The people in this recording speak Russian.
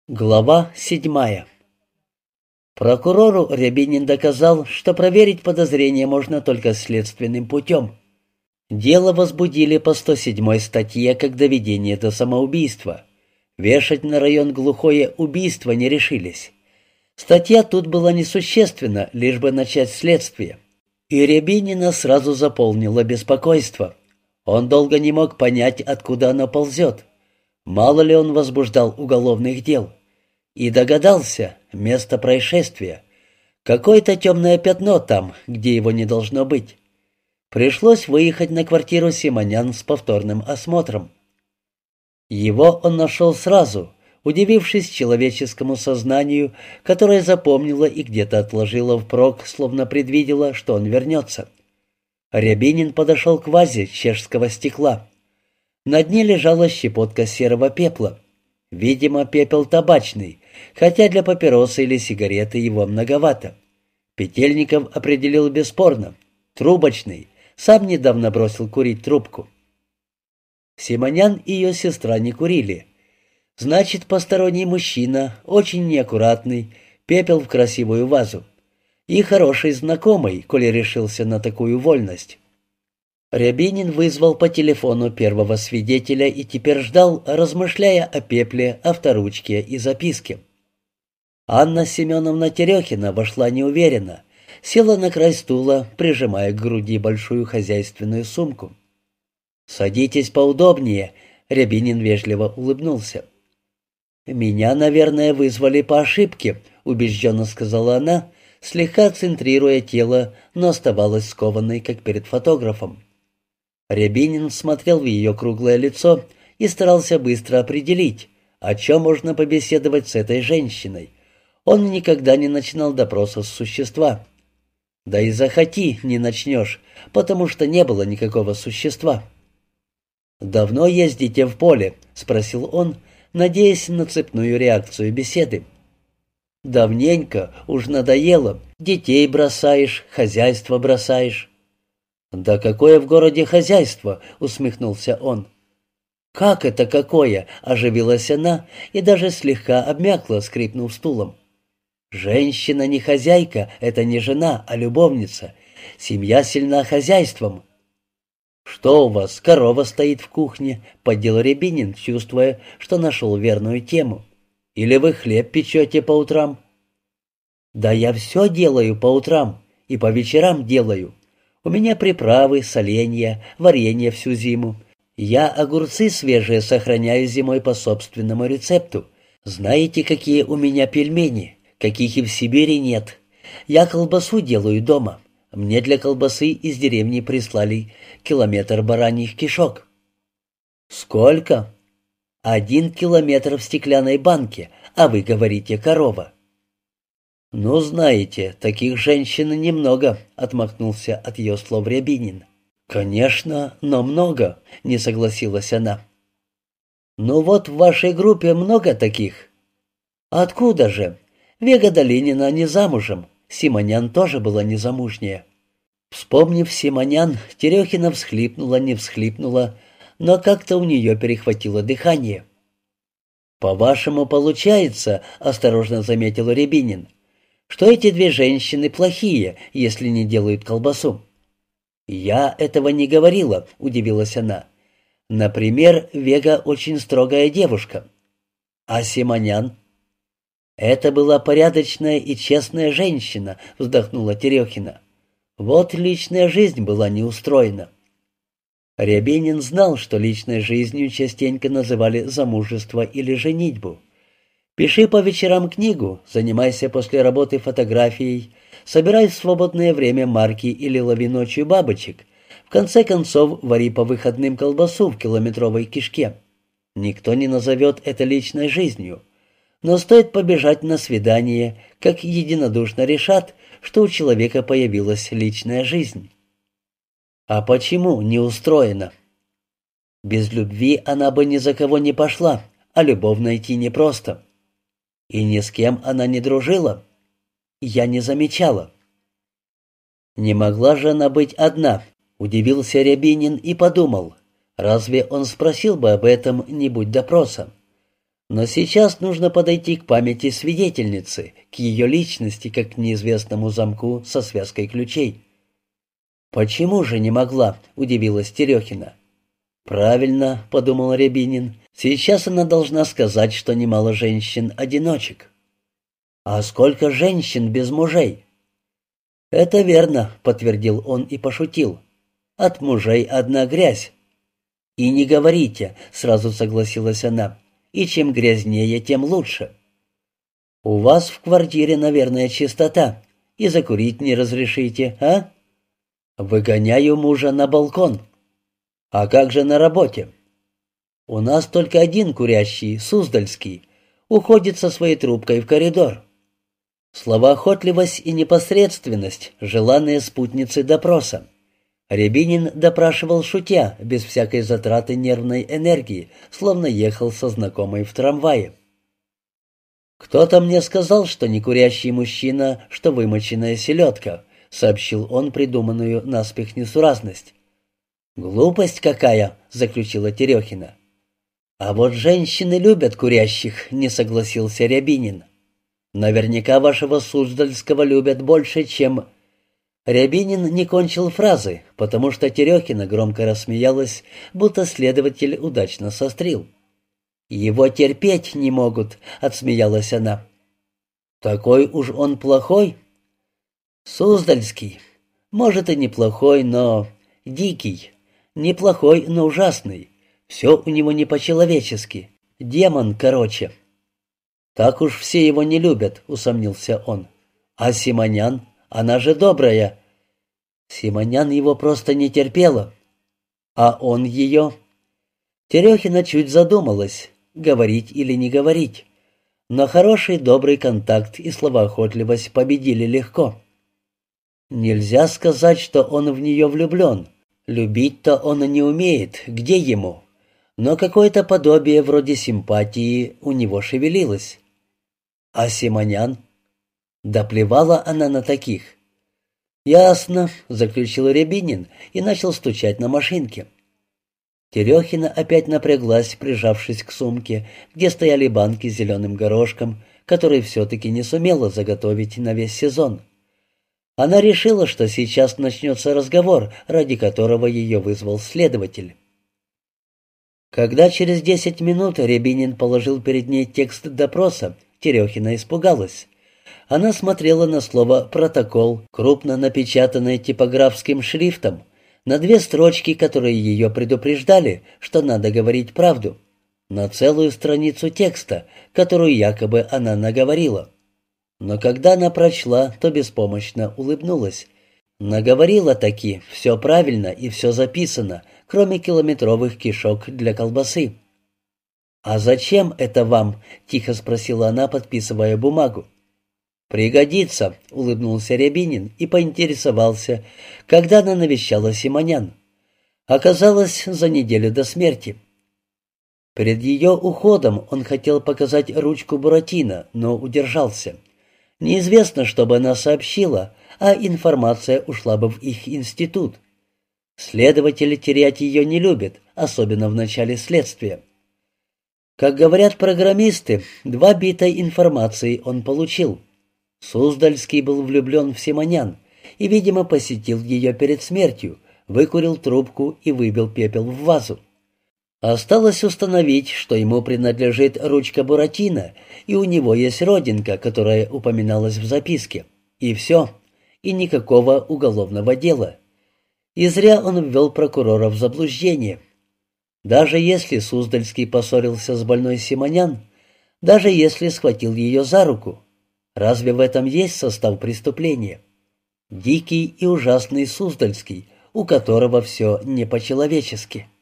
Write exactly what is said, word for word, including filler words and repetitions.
Глава седьмая. Прокурору Рябинин доказал, что проверить подозрение можно только следственным путем. Дело возбудили по сто седьмой статье как доведение до самоубийства. Вешать на район глухое убийство не решились. Статья тут была несущественна, лишь бы начать следствие. И Рябинина сразу заполнило беспокойство. Он долго не мог понять, откуда оно ползет. Мало ли он возбуждал уголовных дел. И догадался, место происшествия. Какое-то темное пятно там, где его не должно быть. Пришлось выехать на квартиру Симонян с повторным осмотром. Его он нашел сразу, удивившись человеческому сознанию, которое запомнило и где-то отложило впрок, словно предвидело, что он вернется. Рябинин подошел к вазе чешского стекла. На дне лежала щепотка серого пепла. Видимо, пепел табачный, хотя для папиросы или сигареты его многовато. Петельников определил бесспорно. Трубочный. Сам недавно бросил курить трубку. Симонян и ее сестра не курили. Значит, посторонний мужчина, очень неаккуратный, пепел в красивую вазу. И хороший знакомый, коли решился на такую вольность. Рябинин вызвал по телефону первого свидетеля и теперь ждал, размышляя о пепле, авторучке и записке. Анна Семеновна Терехина вошла неуверенно, села на край стула, прижимая к груди большую хозяйственную сумку. «Садитесь поудобнее», — Рябинин вежливо улыбнулся. «Меня, наверное, вызвали по ошибке», — убежденно сказала она, слегка центрируя тело, но оставалась скованной, как перед фотографом. Рябинин смотрел в ее круглое лицо и старался быстро определить, о чем можно побеседовать с этой женщиной. Он никогда не начинал допроса с существа. Да и захоти не начнешь, потому что не было никакого существа. «Давно ездите в поле?» — спросил он, надеясь на цепную реакцию беседы. «Давненько, уж надоело. Детей бросаешь, хозяйство бросаешь». «Да какое в городе хозяйство?» — усмехнулся он. «Как это какое?» — оживилась она и даже слегка обмякла, скрипнув стулом. «Женщина не хозяйка, это не жена, а любовница. Семья сильна хозяйством». «Что у вас, корова стоит в кухне?» — поддел Рябинин, чувствуя, что нашел верную тему. «Или вы хлеб печете по утрам?» «Да я все делаю по утрам и по вечерам делаю. У меня приправы, соленья, варенье всю зиму. Я огурцы свежие сохраняю зимой по собственному рецепту. Знаете, какие у меня пельмени? Каких и в Сибири нет. Я колбасу делаю дома. Мне для колбасы из деревни прислали километр бараньих кишок». «Сколько?» «Один километр в стеклянной банке, а вы говорите корова». «Ну, знаете, таких женщин немного», — отмахнулся от ее слов Рябинин. «Конечно, но много», — не согласилась она. «Ну вот в вашей группе много таких». «Откуда же? Вега Долинина не замужем, Симонян тоже была незамужняя». Вспомнив Симонян, Терехина всхлипнула, не всхлипнула, но как-то у нее перехватило дыхание. «По-вашему, получается, — осторожно заметил Рябинин, — что эти две женщины плохие, если не делают колбасу?» «Я этого не говорила», — удивилась она. «Например, Вега очень строгая девушка. А Симонян?» «Это была порядочная и честная женщина», — вздохнула Терехина. «Вот личная жизнь была не устроена». Рябинин знал, что личной жизнью частенько называли замужество или женитьбу. Пиши по вечерам книгу, занимайся после работы фотографией, собирай в свободное время марки или лови ночью бабочек. В конце концов, вари по выходным колбасу в километровой кишке. Никто не назовет это личной жизнью. Но стоит побежать на свидание, как единодушно решат, что у человека появилась личная жизнь. А почему не устроена? Без любви она бы ни за кого не пошла, а любовь найти непросто. И ни с кем она не дружила? Я не замечала. Не могла же она быть одна, удивился Рябинин и подумал, разве он спросил бы об этом, не будь допроса? Но сейчас нужно подойти к памяти свидетельницы, к ее личности, как к неизвестному замку со связкой ключей. «Почему же не могла?» — удивилась Терехина. «Правильно», — подумал Рябинин, — «сейчас она должна сказать, что немало женщин-одиночек». «А сколько женщин без мужей?» «Это верно», — подтвердил он и пошутил. «От мужей одна грязь». «И не говорите», — сразу согласилась она, — «и чем грязнее, тем лучше». «У вас в квартире, наверное, чистота, и закурить не разрешите, а?» «Выгоняю мужа на балкон». «А как же на работе?» «У нас только один курящий, Суздальский, уходит со своей трубкой в коридор». Словоохотливость и непосредственность — желанные спутницы допроса. Рябинин допрашивал шутя, без всякой затраты нервной энергии, словно ехал со знакомой в трамвае. «Кто-то мне сказал, что не курящий мужчина, что вымоченная селедка», — сообщил он придуманную наспех несуразность. «Глупость какая!» — заключила Терехина. «А вот женщины любят курящих», — не согласился Рябинин. «Наверняка вашего Суздальского любят больше, чем...» Рябинин не кончил фразы, потому что Терехина громко рассмеялась, будто следователь удачно сострил. «Его терпеть не могут», — отсмеялась она. «Такой уж он плохой?» «Суздальский. Может, и неплохой, но... дикий. Неплохой, но ужасный. Все у него не по-человечески. Демон, короче». «Так уж все его не любят», — усомнился он. «А Симонян? Она же добрая». Симонян его просто не терпела. «А он ее?» Терехина чуть задумалась, говорить или не говорить. Но хороший добрый контакт и словоохотливость победили легко. Нельзя сказать, что он в нее влюблен. Любить-то он не умеет, где ему? Но какое-то подобие вроде симпатии у него шевелилось. А Симонян? Да плевала она на таких. «Ясно», — заключил Рябинин и начал стучать на машинке. Терехина опять напряглась, прижавшись к сумке, где стояли банки с зеленым горошком, который все-таки не сумела заготовить на весь сезон. Она решила, что сейчас начнется разговор, ради которого ее вызвал следователь. Когда через десять минут Рябинин положил перед ней текст допроса, Терехина испугалась. Она смотрела на слово «протокол», крупно напечатанное типографским шрифтом, на две строчки, которые ее предупреждали, что надо говорить правду, на целую страницу текста, которую якобы она наговорила. Но когда она прочла, то беспомощно улыбнулась. Наговорила таки, все правильно и все записано, кроме километровых кишок для колбасы. «А зачем это вам?» — тихо спросила она, подписывая бумагу. «Пригодится», — улыбнулся Рябинин и поинтересовался, когда она навещала Симонян. Оказалось, за неделю до смерти. Перед ее уходом он хотел показать ручку Буратино, но удержался. Неизвестно, что бы она сообщила, а информация ушла бы в их институт. Следователь терять ее не любит, особенно в начале следствия. Как говорят программисты, два бита информации он получил. Суздальский был влюблен в Симонян и, видимо, посетил ее перед смертью, выкурил трубку и выбил пепел в вазу. Осталось установить, что ему принадлежит ручка Буратино, и у него есть родинка, которая упоминалась в записке. И все, и никакого уголовного дела. И зря он ввел прокурора в заблуждение. Даже если Суздальский поссорился с больной Симонян, даже если схватил ее за руку, разве в этом есть состав преступления? Дикий и ужасный Суздальский, у которого все не по-человечески.